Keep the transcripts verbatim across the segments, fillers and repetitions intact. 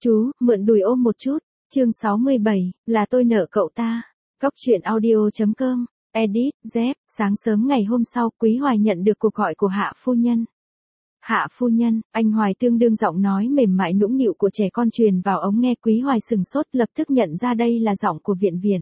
Chú, mượn đùi ôm một chút. Chương sáu mươi bảy, là tôi nợ cậu ta. Góc truyện audio.com. Edit, dép, sáng sớm ngày hôm sau, Quý Hoài nhận được cuộc gọi của Hạ phu nhân. Hạ phu nhân, anh Hoài tương đương giọng nói mềm mại nũng nịu của trẻ con truyền vào ống nghe. Quý Hoài sừng sốt, lập tức nhận ra đây là giọng của Viện Viện.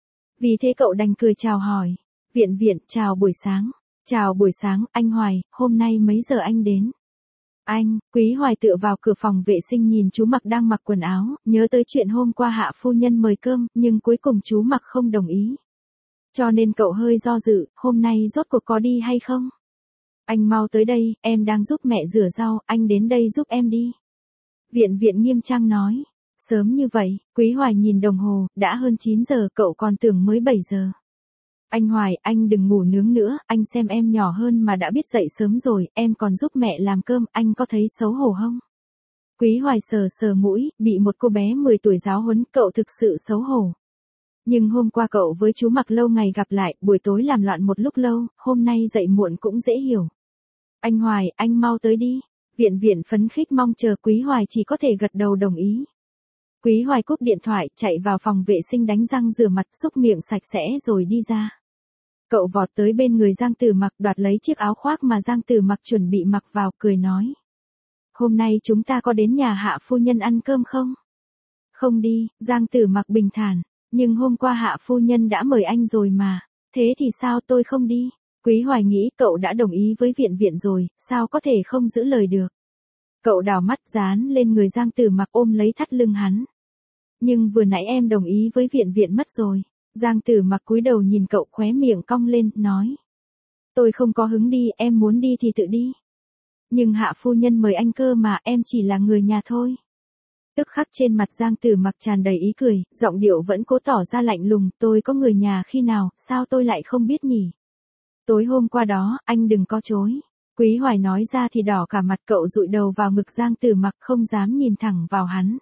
Vì thế cậu đành cười chào hỏi. Viện Viện, chào buổi sáng. Chào buổi sáng, anh Hoài, hôm nay mấy giờ anh đến? Anh, Quý Hoài tựa vào cửa phòng vệ sinh nhìn chú Mặc đang mặc quần áo, nhớ tới chuyện hôm qua Hạ phu nhân mời cơm, nhưng cuối cùng chú Mặc không đồng ý. Cho nên cậu hơi do dự, hôm nay rốt cuộc có đi hay không? Anh mau tới đây, em đang giúp mẹ rửa rau, anh đến đây giúp em đi. Viện Viện nghiêm trang nói. Sớm như vậy, Quý Hoài nhìn đồng hồ, đã hơn chín giờ, cậu còn tưởng mới bảy giờ. Anh Hoài, anh đừng ngủ nướng nữa, anh xem em nhỏ hơn mà đã biết dậy sớm rồi, em còn giúp mẹ làm cơm, anh có thấy xấu hổ không? Quý Hoài sờ sờ mũi, bị một cô bé mười tuổi giáo huấn, cậu thực sự xấu hổ. Nhưng hôm qua cậu với chú Mặc lâu ngày gặp lại, buổi tối làm loạn một lúc lâu, hôm nay dậy muộn cũng dễ hiểu. Anh Hoài, anh mau tới đi. Viện Viện phấn khích mong chờ. Quý Hoài chỉ có thể gật đầu đồng ý. Quý Hoài cúp điện thoại, chạy vào phòng vệ sinh đánh răng rửa mặt, xúc miệng sạch sẽ rồi đi ra. Cậu vọt tới bên người Giang Tử Mặc, đoạt lấy chiếc áo khoác mà Giang Tử Mặc chuẩn bị mặc vào, cười nói. Hôm nay chúng ta có đến nhà Hạ phu nhân ăn cơm không? Không đi, Giang Tử Mặc bình thản. Nhưng hôm qua Hạ phu nhân đã mời anh rồi mà. Thế thì sao tôi không đi? Quý Hoài nghĩ cậu đã đồng ý với Viện Viện rồi, sao có thể không giữ lời được. Cậu đảo mắt dán lên người Giang Tử Mặc ôm lấy thắt lưng hắn. Nhưng vừa nãy em đồng ý với Viện Viện mất rồi. Giang Tử Mặc cúi đầu nhìn cậu, khóe miệng cong lên, nói. Tôi không có hứng đi, em muốn đi thì tự đi. Nhưng Hạ phu nhân mời anh cơ mà, em chỉ là người nhà thôi. Tức khắc trên mặt Giang Tử Mặc tràn đầy ý cười, giọng điệu vẫn cố tỏ ra lạnh lùng, tôi có người nhà khi nào, sao tôi lại không biết nhỉ? Tối hôm qua đó, anh đừng có chối. Quý Hoài nói ra thì đỏ cả mặt, cậu dụi đầu vào ngực Giang Tử Mặc, không dám nhìn thẳng vào hắn.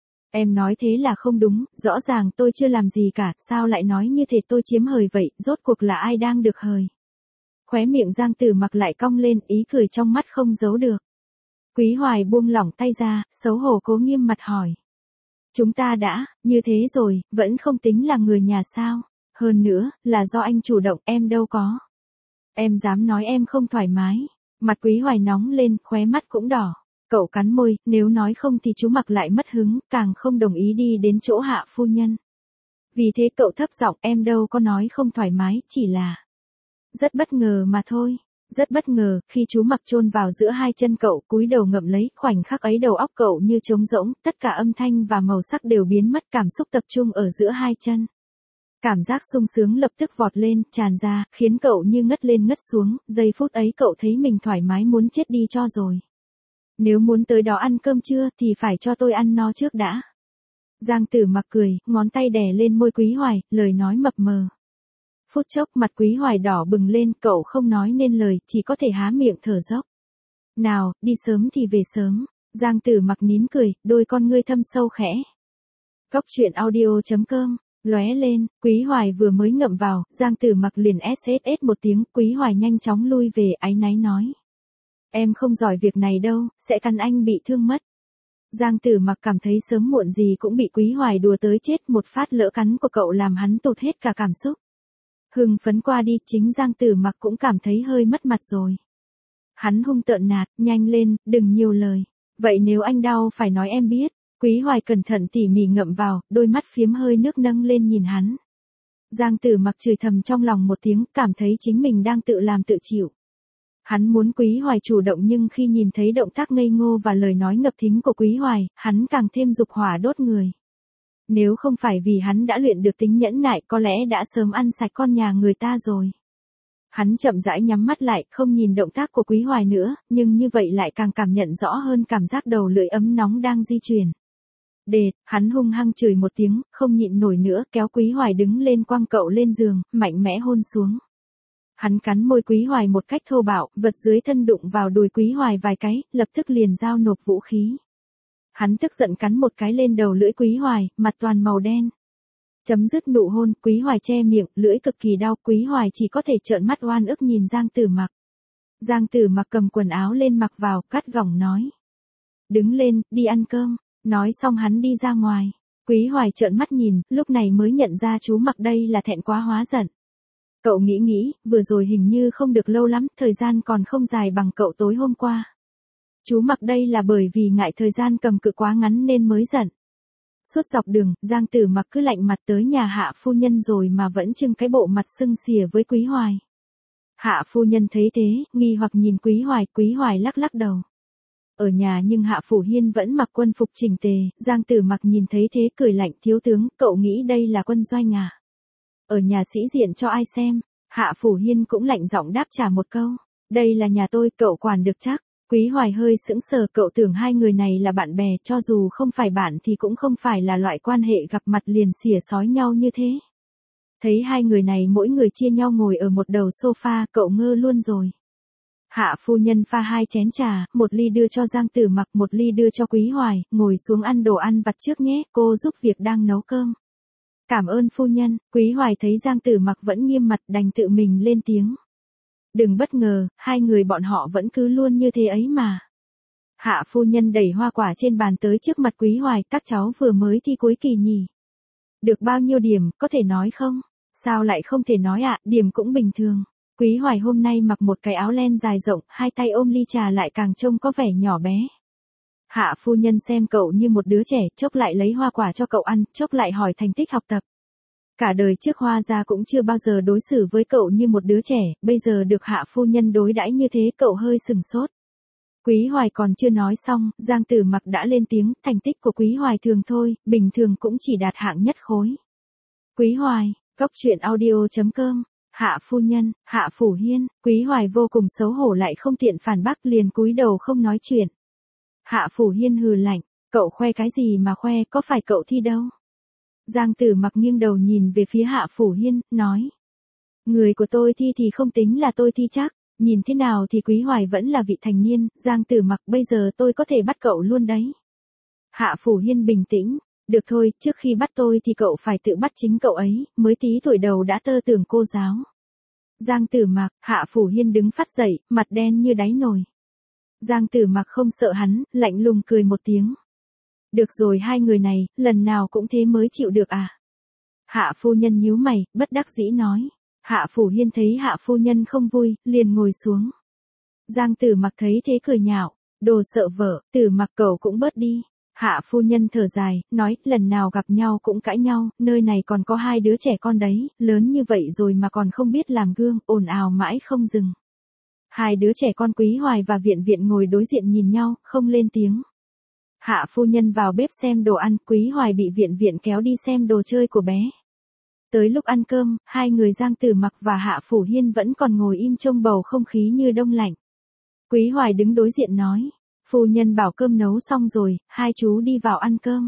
Em nói thế là không đúng, rõ ràng tôi chưa làm gì cả, sao lại nói như thế, tôi chiếm hời vậy, rốt cuộc là ai đang được hời? Khóe miệng Giang Tử Mặc lại cong lên, ý cười trong mắt không giấu được. Quý Hoài buông lỏng tay ra, xấu hổ cố nghiêm mặt hỏi. Chúng ta đã, như thế rồi, vẫn không tính là người nhà sao? Hơn nữa, là do anh chủ động, em đâu có. Em dám nói em không thoải mái. Mặt Quý Hoài nóng lên, khóe mắt cũng đỏ. Cậu cắn môi, nếu nói không thì chú Mặc lại mất hứng, càng không đồng ý đi đến chỗ Hạ phu nhân. Vì thế cậu thấp giọng, em đâu có nói không thoải mái, chỉ là rất bất ngờ mà thôi. Rất bất ngờ, khi chú Mặc chôn vào giữa hai chân cậu, cúi đầu ngậm lấy, khoảnh khắc ấy đầu óc cậu như trống rỗng, tất cả âm thanh và màu sắc đều biến mất, cảm xúc tập trung ở giữa hai chân. Cảm giác sung sướng lập tức vọt lên, tràn ra, khiến cậu như ngất lên ngất xuống, giây phút ấy cậu thấy mình thoải mái muốn chết đi cho rồi. Nếu muốn tới đó ăn cơm trưa thì phải cho tôi ăn no trước đã. Giang Tử Mặc cười, ngón tay đè lên môi Quý Hoài, lời nói mập mờ. Phút chốc mặt Quý Hoài đỏ bừng lên, cậu không nói nên lời, chỉ có thể há miệng thở dốc. Nào, đi sớm thì về sớm. Giang Tử Mặc nín cười, đôi con ngươi thâm sâu khẽ. Góc truyện audio.com. Lóe lên, Quý Hoài vừa mới ngậm vào, Giang Tử Mặc liền ét ét ét một tiếng, Quý Hoài nhanh chóng lui về, áy náy nói. Em không giỏi việc này đâu, sẽ cắn anh bị thương mất. Giang Tử Mặc cảm thấy sớm muộn gì cũng bị Quý Hoài đùa tới chết, một phát lỡ cắn của cậu làm hắn tụt hết cả cảm xúc. Hưng phấn qua đi, chính Giang Tử Mặc cũng cảm thấy hơi mất mặt rồi. Hắn hung tợn nạt, nhanh lên, đừng nhiều lời. Vậy nếu anh đau phải nói em biết. Quý Hoài cẩn thận tỉ mỉ ngậm vào, đôi mắt phiếm hơi nước nâng lên nhìn hắn. Giang Tử Mặc chửi thầm trong lòng một tiếng, cảm thấy chính mình đang tự làm tự chịu. Hắn muốn Quý Hoài chủ động, nhưng khi nhìn thấy động tác ngây ngô và lời nói ngập thính của Quý Hoài, hắn càng thêm dục hỏa đốt người. Nếu không phải vì hắn đã luyện được tính nhẫn nại, có lẽ đã sớm ăn sạch con nhà người ta rồi. Hắn chậm rãi nhắm mắt lại, không nhìn động tác của Quý Hoài nữa, nhưng như vậy lại càng cảm nhận rõ hơn cảm giác đầu lưỡi ấm nóng đang di chuyển. Đệt, hắn hung hăng chửi một tiếng, không nhịn nổi nữa, kéo Quý Hoài đứng lên, quăng cậu lên giường, mạnh mẽ hôn xuống. Hắn cắn môi Quý Hoài một cách thô bạo, vật dưới thân đụng vào đùi Quý Hoài vài cái, lập tức liền giao nộp vũ khí. Hắn tức giận cắn một cái lên đầu lưỡi Quý Hoài, mặt toàn màu đen. Chấm dứt nụ hôn, Quý Hoài che miệng, lưỡi cực kỳ đau, Quý Hoài chỉ có thể trợn mắt oan ức nhìn Giang Tử Mặc. Giang Tử Mặc cầm quần áo lên mặc vào, cắt gỏng nói. Đứng lên, đi ăn cơm. Nói xong hắn đi ra ngoài. Quý Hoài trợn mắt nhìn, lúc này mới nhận ra chú Mặc đây là thẹn quá hóa giận. Cậu nghĩ nghĩ, vừa rồi hình như không được lâu lắm, thời gian còn không dài bằng cậu tối hôm qua. Chú Mặc đây là bởi vì ngại thời gian cầm cự quá ngắn nên mới giận. Suốt dọc đường, Giang Tử Mặc cứ lạnh mặt tới nhà Hạ phu nhân rồi mà vẫn trưng cái bộ mặt sưng xìa với Quý Hoài. Hạ phu nhân thấy thế, nghi hoặc nhìn Quý Hoài, Quý Hoài lắc lắc đầu. Ở nhà nhưng Hạ Phủ Hiên vẫn mặc quân phục chỉnh tề, Giang Tử Mặc nhìn thấy thế cười lạnh, thiếu tướng, cậu nghĩ đây là quân doanh à? Ở nhà sĩ diện cho ai xem? Hạ Phủ Hiên cũng lạnh giọng đáp trả một câu, đây là nhà tôi, cậu quản được chắc. Quý Hoài hơi sững sờ, cậu tưởng hai người này là bạn bè, cho dù không phải bạn thì cũng không phải là loại quan hệ gặp mặt liền xỉa xói nhau như thế. Thấy hai người này mỗi người chia nhau ngồi ở một đầu sofa, cậu ngơ luôn rồi. Hạ phu nhân pha hai chén trà, một ly đưa cho Giang Tử Mặc, một ly đưa cho Quý Hoài, ngồi xuống ăn đồ ăn vặt trước nhé, cô giúp việc đang nấu cơm. Cảm ơn phu nhân. Quý Hoài thấy Giang Tử Mặc vẫn nghiêm mặt đành tự mình lên tiếng. Đừng bất ngờ, hai người bọn họ vẫn cứ luôn như thế ấy mà. Hạ phu nhân đẩy hoa quả trên bàn tới trước mặt Quý Hoài, các cháu vừa mới thi cuối kỳ nhỉ. Được bao nhiêu điểm, có thể nói không? Sao lại không thể nói ạ, à? Điểm cũng bình thường. Quý Hoài hôm nay mặc một cái áo len dài rộng, hai tay ôm ly trà lại càng trông có vẻ nhỏ bé. Hạ phu nhân xem cậu như một đứa trẻ, chốc lại lấy hoa quả cho cậu ăn, chốc lại hỏi thành tích học tập. Cả đời trước Hoa gia cũng chưa bao giờ đối xử với cậu như một đứa trẻ, bây giờ được Hạ phu nhân đối đãi như thế cậu hơi sừng sốt. Quý Hoài còn chưa nói xong, Giang Tử Mặc đã lên tiếng, thành tích của Quý Hoài thường thôi, bình thường cũng chỉ đạt hạng nhất khối. Quý Hoài, Cóc truyện audio chấm com, Hạ phu nhân, Hạ Phủ Hiên, Quý Hoài vô cùng xấu hổ lại không tiện phản bác liền cúi đầu không nói chuyện. Hạ Phủ Hiên hừ lạnh, cậu khoe cái gì mà khoe, có phải cậu thi đâu? Giang Tử Mặc nghiêng đầu nhìn về phía Hạ Phủ Hiên, nói. Người của tôi thi thì không tính là tôi thi chắc, nhìn thế nào thì Quý Hoài vẫn là vị thành niên, Giang Tử Mặc bây giờ tôi có thể bắt cậu luôn đấy. Hạ Phủ Hiên bình tĩnh, được thôi, trước khi bắt tôi thì cậu phải tự bắt chính cậu ấy, mới tí tuổi đầu đã tơ tưởng cô giáo. Giang Tử Mặc, Hạ Phủ Hiên đứng phát dậy, mặt đen như đáy nồi. Giang Tử Mặc không sợ hắn, lạnh lùng cười một tiếng. Được rồi, hai người này, lần nào cũng thế mới chịu được à? Hạ phu nhân nhíu mày, bất đắc dĩ nói. Hạ Phủ Hiên thấy Hạ phu nhân không vui, liền ngồi xuống. Giang Tử Mặc thấy thế cười nhạo, đồ sợ vợ, Tử Mặc cậu cũng bớt đi. Hạ phu nhân thở dài, nói, lần nào gặp nhau cũng cãi nhau, nơi này còn có hai đứa trẻ con đấy, lớn như vậy rồi mà còn không biết làm gương, ồn ào mãi không dừng. Hai đứa trẻ con Quý Hoài và Viện Viện ngồi đối diện nhìn nhau, không lên tiếng. Hạ phu nhân vào bếp xem đồ ăn, Quý Hoài bị Viện Viện kéo đi xem đồ chơi của bé. Tới lúc ăn cơm, hai người Giang Tử Mặc và Hạ Phủ Hiên vẫn còn ngồi im trông bầu không khí như đông lạnh. Quý Hoài đứng đối diện nói, phu nhân bảo cơm nấu xong rồi, hai chú đi vào ăn cơm.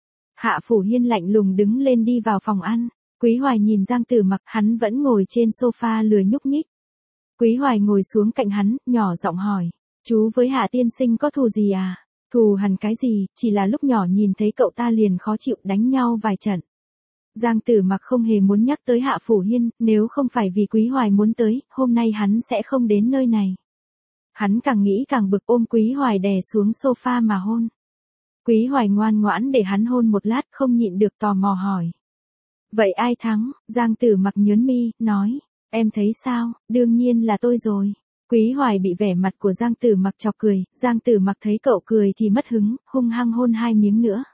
Hạ Phủ Hiên lạnh lùng đứng lên đi vào phòng ăn. Quý Hoài nhìn Giang Tử Mặc, hắn vẫn ngồi trên sofa lười nhúc nhích. Quý Hoài ngồi xuống cạnh hắn, nhỏ giọng hỏi, chú với Hạ tiên sinh có thù gì à? Thù hằn cái gì, chỉ là lúc nhỏ nhìn thấy cậu ta liền khó chịu, đánh nhau vài trận. Giang Tử Mặc không hề muốn nhắc tới Hạ Phủ Hiên, nếu không phải vì Quý Hoài muốn tới, hôm nay hắn sẽ không đến nơi này. Hắn càng nghĩ càng bực, ôm Quý Hoài đè xuống sofa mà hôn. Quý Hoài ngoan ngoãn để hắn hôn một lát, không nhịn được tò mò hỏi. Vậy ai thắng? Giang Tử Mặc nhớn mi, nói, em thấy sao, đương nhiên là tôi rồi. Quý Hoài bị vẻ mặt của Giang Tử Mặc chọc cười, Giang Tử Mặc thấy cậu cười thì mất hứng, hung hăng hôn hai miếng nữa.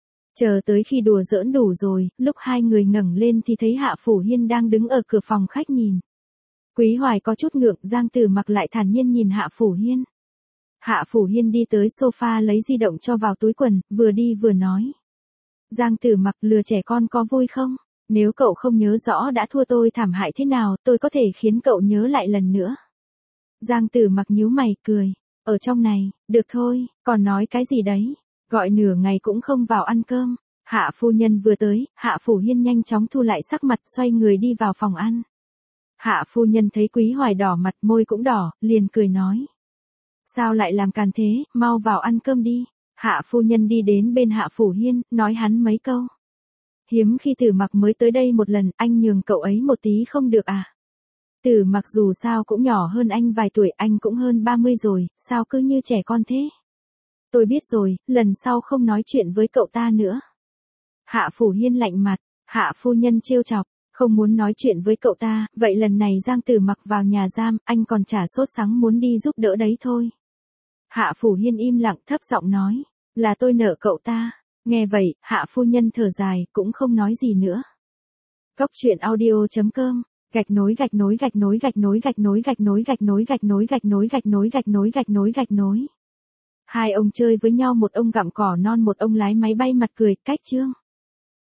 Chờ tới khi đùa giỡn đủ rồi, lúc hai người ngẩng lên thì thấy Hạ Phủ Hiên đang đứng ở cửa phòng khách nhìn. Quý Hoài có chút ngượng, Giang Tử Mặc lại thản nhiên nhìn Hạ Phủ Hiên. Hạ Phủ Hiên đi tới sofa lấy di động cho vào túi quần, vừa đi vừa nói. Giang Tử Mặc, lừa trẻ con có vui không? Nếu cậu không nhớ rõ đã thua tôi thảm hại thế nào, tôi có thể khiến cậu nhớ lại lần nữa. Giang Tử Mặc nhíu mày, cười. Ở trong này, được thôi, còn nói cái gì đấy? Gọi nửa ngày cũng không vào ăn cơm. Hạ phu nhân vừa tới, Hạ Phủ Hiên nhanh chóng thu lại sắc mặt, xoay người đi vào phòng ăn. Hạ phu nhân thấy Quý Hoài đỏ mặt, môi cũng đỏ, liền cười nói. Sao lại làm càn thế, mau vào ăn cơm đi. Hạ phu nhân đi đến bên Hạ Phủ Hiên, nói hắn mấy câu. Hiếm khi Tử Mặc mới tới đây một lần, anh nhường cậu ấy một tí không được à? Tử Mặc dù sao cũng nhỏ hơn anh vài tuổi, anh cũng hơn ba mươi rồi, sao cứ như trẻ con thế? Tôi biết rồi, lần sau không nói chuyện với cậu ta nữa. Hạ Phủ Hiên lạnh mặt, Hạ phu nhân trêu chọc, không muốn nói chuyện với cậu ta, vậy lần này Giang Tử Mặc vào nhà giam, anh còn chả sốt sắng muốn đi giúp đỡ đấy thôi. Hạ Phủ Hiên im lặng thấp giọng nói, là tôi nợ cậu ta. Nghe vậy, Hạ phu nhân thở dài, cũng không nói gì nữa. Cốc truyện audio chấm com gạch nối gạch nối gạch nối gạch nối gạch nối gạch nối gạch nối gạch nối gạch nối gạch nối gạch nối gạch nối gạch nối. Hai ông chơi với nhau, một ông gặm cỏ non, một ông lái máy bay mặt cười, cách chương.